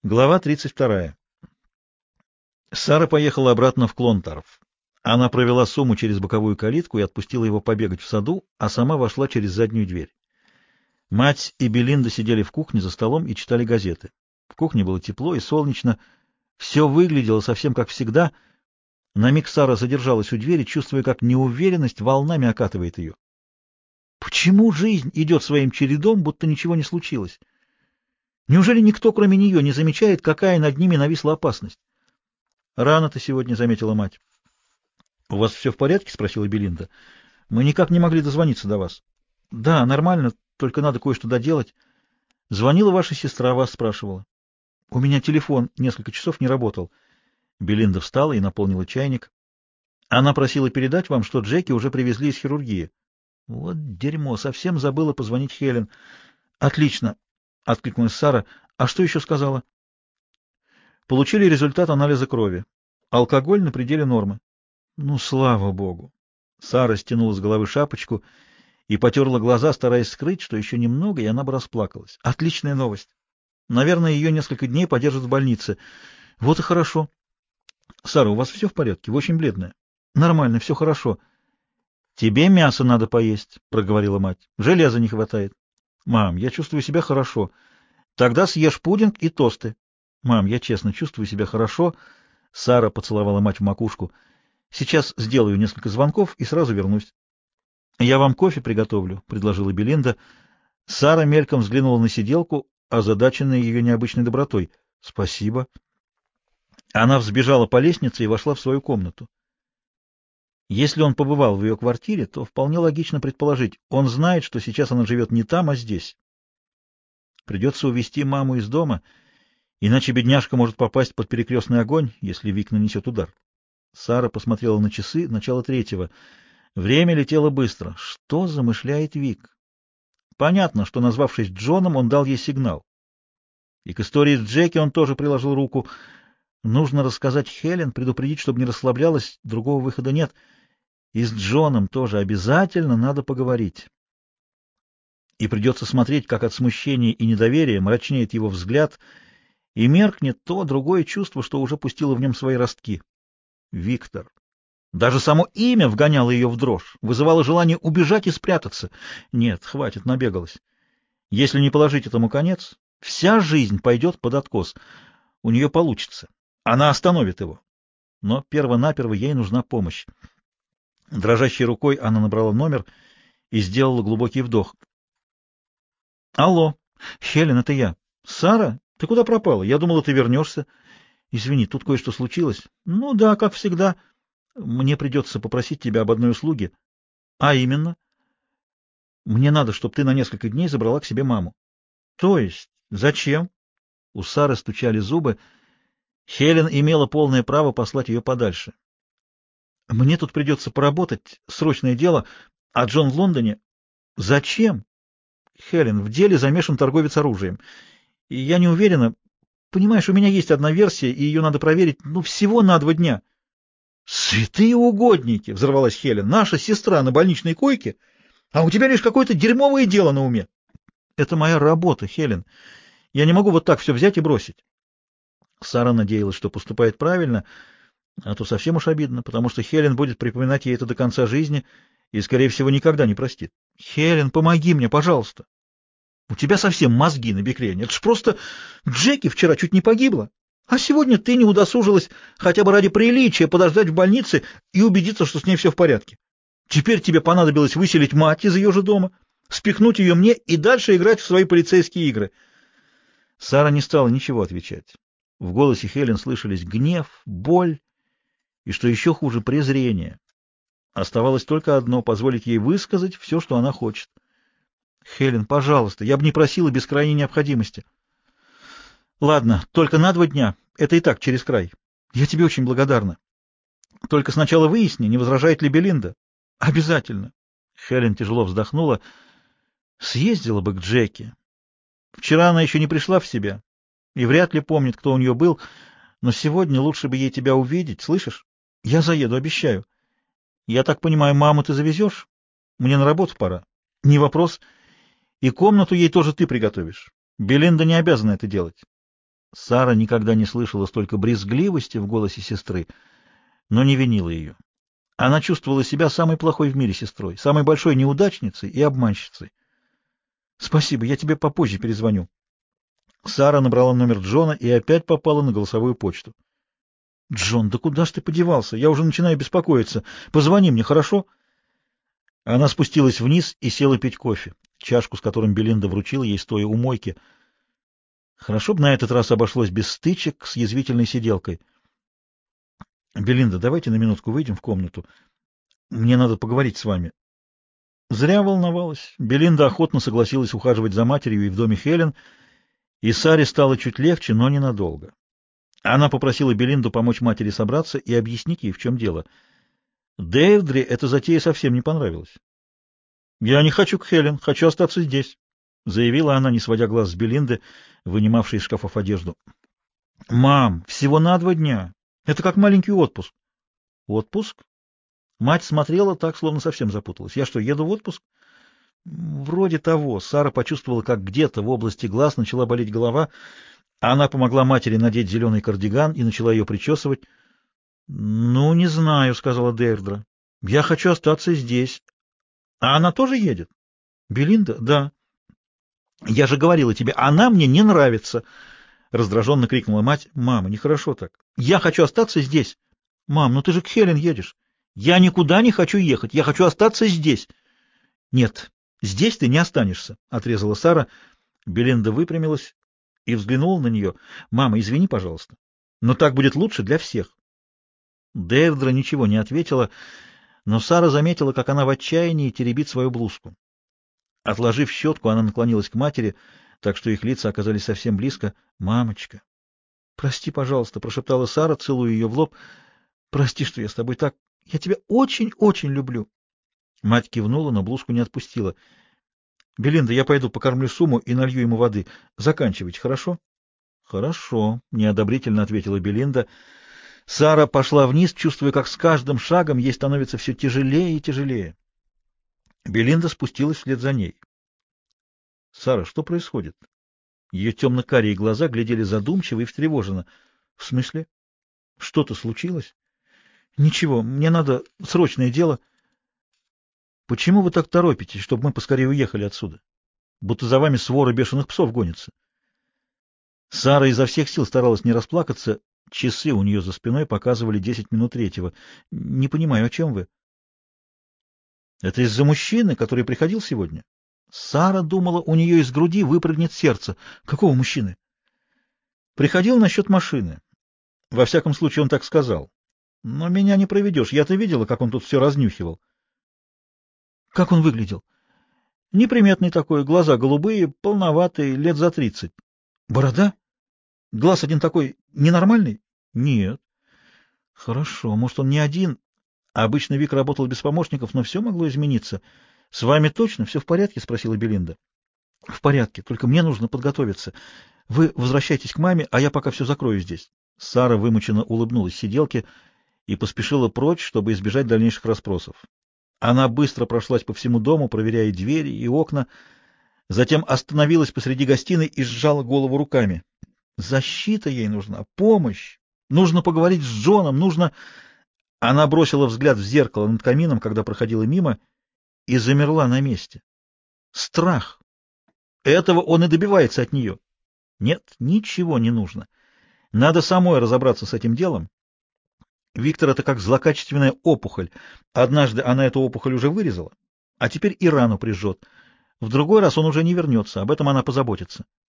Глава 32. Сара поехала обратно в Клонтарф. Она провела Сому через боковую калитку и отпустила его побегать в саду, а сама вошла через заднюю дверь. Мать и Белинда сидели в кухне за столом и читали газеты. В кухне было тепло и солнечно. Все выглядело совсем как всегда. На миг Сара задержалась у двери, чувствуя, как неуверенность волнами окатывает ее. Почему жизнь идет своим чередом, будто ничего не случилось? Неужели никто, кроме нее, не замечает, какая над ними нависла опасность? Рано ты сегодня, — заметила мать. — У вас все в порядке? — спросила Белинда. — Мы никак не могли дозвониться до вас. — Да, нормально, только надо кое-что доделать. Звонила ваша сестра, вас спрашивала. — У меня телефон несколько часов не работал. Белинда встала и наполнила чайник. Она просила передать вам, что Джеки уже привезли из хирургии. — Вот дерьмо, совсем забыла позвонить Хелен. — Отлично, — откликнулась Сара. — А что еще сказала? — Получили результат анализа крови. Алкоголь на пределе нормы. Ну, слава богу. Сара стянула с головы шапочку и потерла глаза, стараясь скрыть, что еще немного, и она бы расплакалась. Отличная новость. Наверное, ее несколько дней подержат в больнице. Вот и хорошо. Сара, у вас все в порядке? Вы очень бледная. Нормально, все хорошо. Тебе мясо надо поесть, проговорила мать. Железа не хватает. Мам, я чувствую себя хорошо. Тогда съешь пудинг и тосты. Мам, я честно чувствую себя хорошо. Сара поцеловала мать в макушку. Сейчас сделаю несколько звонков и сразу вернусь. — Я вам кофе приготовлю, — предложила Белинда. Сара мельком взглянула на сиделку, озадаченная ее необычной добротой. — Спасибо. Она взбежала по лестнице и вошла в свою комнату. Если он побывал в ее квартире, то вполне логично предположить, он знает, что сейчас она живет не там, а здесь. Придется увезти маму из дома, иначе бедняжка может попасть под перекрестный огонь, если Вик нанесет удар. Сара посмотрела на часы, начало третьего. Время летело быстро. Что замышляет Вик? Понятно, что, назвавшись Джоном, он дал ей сигнал. И к истории с Джеки он тоже приложил руку. Нужно рассказать Хелен, предупредить, чтобы не расслаблялась, другого выхода нет. И с Джоном тоже обязательно надо поговорить. И придется смотреть, как от смущения и недоверия мрачнеет его взгляд, и меркнет то другое чувство, что уже пустило в нем свои ростки. Виктор. Даже само имя вгоняло ее в дрожь, вызывало желание убежать и спрятаться. Нет, хватит, набегалась. Если не положить этому конец, вся жизнь пойдет под откос. У нее получится. Она остановит его. Но перво-наперво ей нужна помощь. Дрожащей рукой она набрала номер и сделала глубокий вдох. — Алло, Хелен, это я. — Сара, ты куда пропала? Я думала, ты вернешься. — Извини, тут кое-что случилось. — Ну да, как всегда. Мне придется попросить тебя об одной услуге. — А именно? — Мне надо, чтобы ты на несколько дней забрала к себе маму. — То есть? Зачем? У Сары стучали зубы. Хелен имела полное право послать ее подальше. — Мне тут придется поработать, срочное дело, а Джон в Лондоне. — Зачем? — Хелен, в деле замешан торговец оружием. И я не уверена. Понимаешь, у меня есть одна версия, и ее надо проверить, ну, всего на 2 дня. — Святые угодники! — взорвалась Хелен. — Наша сестра на больничной койке, а у тебя лишь какое-то дерьмовое дело на уме. — Это моя работа, Хелен. Я не могу вот так все взять и бросить. Сара надеялась, что поступает правильно, а то совсем уж обидно, потому что Хелен будет припоминать ей это до конца жизни и, скорее всего, никогда не простит. — Хелен, помоги мне, пожалуйста. У тебя совсем мозги на бекрень. Это ж просто Джеки вчера чуть не погибла. А сегодня ты не удосужилась хотя бы ради приличия подождать в больнице и убедиться, что с ней все в порядке. Теперь тебе понадобилось выселить мать из ее же дома, спихнуть ее мне и дальше играть в свои полицейские игры. Сара не стала ничего отвечать. В голосе Хелен слышались гнев, боль и, что еще хуже, презрение. Оставалось только одно — позволить ей высказать все, что она хочет. Хелен, пожалуйста, я бы не просила без крайней необходимости. Ладно, только на 2 дня. Это и так через край. Я тебе очень благодарна. Только сначала выясни, не возражает ли Белинда. Обязательно. Хелен тяжело вздохнула. Съездила бы к Джеки. Вчера она еще не пришла в себя и вряд ли помнит, кто у нее был, но сегодня лучше бы ей тебя увидеть, слышишь? Я заеду, обещаю. Я так понимаю, маму ты завезешь? Мне на работу пора. Не вопрос. И комнату ей тоже ты приготовишь. Белинда не обязана это делать. Сара никогда не слышала столько брезгливости в голосе сестры, но не винила ее. Она чувствовала себя самой плохой в мире сестрой, самой большой неудачницей и обманщицей. «Спасибо, я тебе попозже перезвоню». Сара набрала номер Джона и опять попала на голосовую почту. «Джон, да куда ж ты подевался? Я уже начинаю беспокоиться. Позвони мне, хорошо?» Она спустилась вниз и села пить кофе, чашку с которым Белинда вручила ей, стоя у мойки. Хорошо бы на этот раз обошлось без стычек с язвительной сиделкой. «Белинда, давайте на минутку выйдем в комнату. Мне надо поговорить с вами». Зря волновалась. Белинда охотно согласилась ухаживать за матерью и в доме Хелен, и Саре стало чуть легче, но ненадолго. Она попросила Белинду помочь матери собраться и объяснить ей, в чем дело. Дейрдре эта затея совсем не понравилась. «Я не хочу к Хелен, хочу остаться здесь», — заявила она, не сводя глаз с Белинды, вынимавшей из шкафов одежду. «Мам, всего на 2 дня. Это как маленький отпуск». «Отпуск?» Мать смотрела так, словно совсем запуталась. «Я что, еду в отпуск?» «Вроде того». Сара почувствовала, как где-то в области глаз начала болеть голова. Она помогла матери надеть зеленый кардиган и начала ее причесывать. «Ну, не знаю», — сказала Дейрдра. «Я хочу остаться здесь». «А она тоже едет?» «Белинда?» «Да». «Я же говорила тебе, она мне не нравится!» — раздраженно крикнула мать. «Мама, нехорошо так. Я хочу остаться здесь». «Мам, ну ты же к Хелен едешь». «Я никуда не хочу ехать. Я хочу остаться здесь». «Нет, здесь ты не останешься», — отрезала Сара. Белинда выпрямилась и взглянула на нее. «Мама, извини, пожалуйста, но так будет лучше для всех». Дейрдра ничего не ответила, но Сара заметила, как она в отчаянии теребит свою блузку. Отложив щетку, она наклонилась к матери, так что их лица оказались совсем близко. «Мамочка!» «Прости, пожалуйста», — прошептала Сара, целуя ее в лоб. «Прости, что я с тобой так... Я тебя очень-очень люблю». Мать кивнула, но блузку не отпустила. «Белинда, я пойду покормлю Суму и налью ему воды. Заканчивайте, хорошо?» «Хорошо», — неодобрительно ответила Белинда. Сара пошла вниз, чувствуя, как с каждым шагом ей становится все тяжелее и тяжелее. Белинда спустилась вслед за ней. «Сара, что происходит?» Ее темно-карие глаза глядели задумчиво и встревоженно. — В смысле? Что-то случилось? — Ничего, мне надо срочное дело. — Почему вы так торопитесь, чтобы мы поскорее уехали отсюда? Будто за вами свора бешеных псов гонится. Сара изо всех сил старалась не расплакаться. Часы у нее за спиной показывали 10 минут третьего. — Не понимаю, о чем вы? — Это из-за мужчины, который приходил сегодня? Сара думала, у нее из груди выпрыгнет сердце. — Какого мужчины? — Приходил насчет машины. Во всяком случае, он так сказал. Но меня не проведешь. Я-то видела, как он тут все разнюхивал. Как он выглядел? Неприметный такой, глаза голубые, полноватые, лет за 30. Борода? Глаз один такой ненормальный? Нет. Хорошо, может, он не один. Обычно Вик работал без помощников, но все могло измениться. С вами точно все в порядке? Спросила Белинда. В порядке, только мне нужно подготовиться. Вы возвращайтесь к маме, а я пока все закрою здесь. Сара вымученно улыбнулась сиделке и поспешила прочь, чтобы избежать дальнейших расспросов. Она быстро прошлась по всему дому, проверяя двери и окна, затем остановилась посреди гостиной и сжала голову руками. Защита ей нужна, помощь. Нужно поговорить с Джоном, нужно... Она бросила взгляд в зеркало над камином, когда проходила мимо, и замерла на месте. Страх. Этого он и добивается от нее. Нет, ничего не нужно. Надо самой разобраться с этим делом. Виктор — это как злокачественная опухоль. Однажды она эту опухоль уже вырезала, а теперь и рану прижжет. В другой раз он уже не вернется, об этом она позаботится.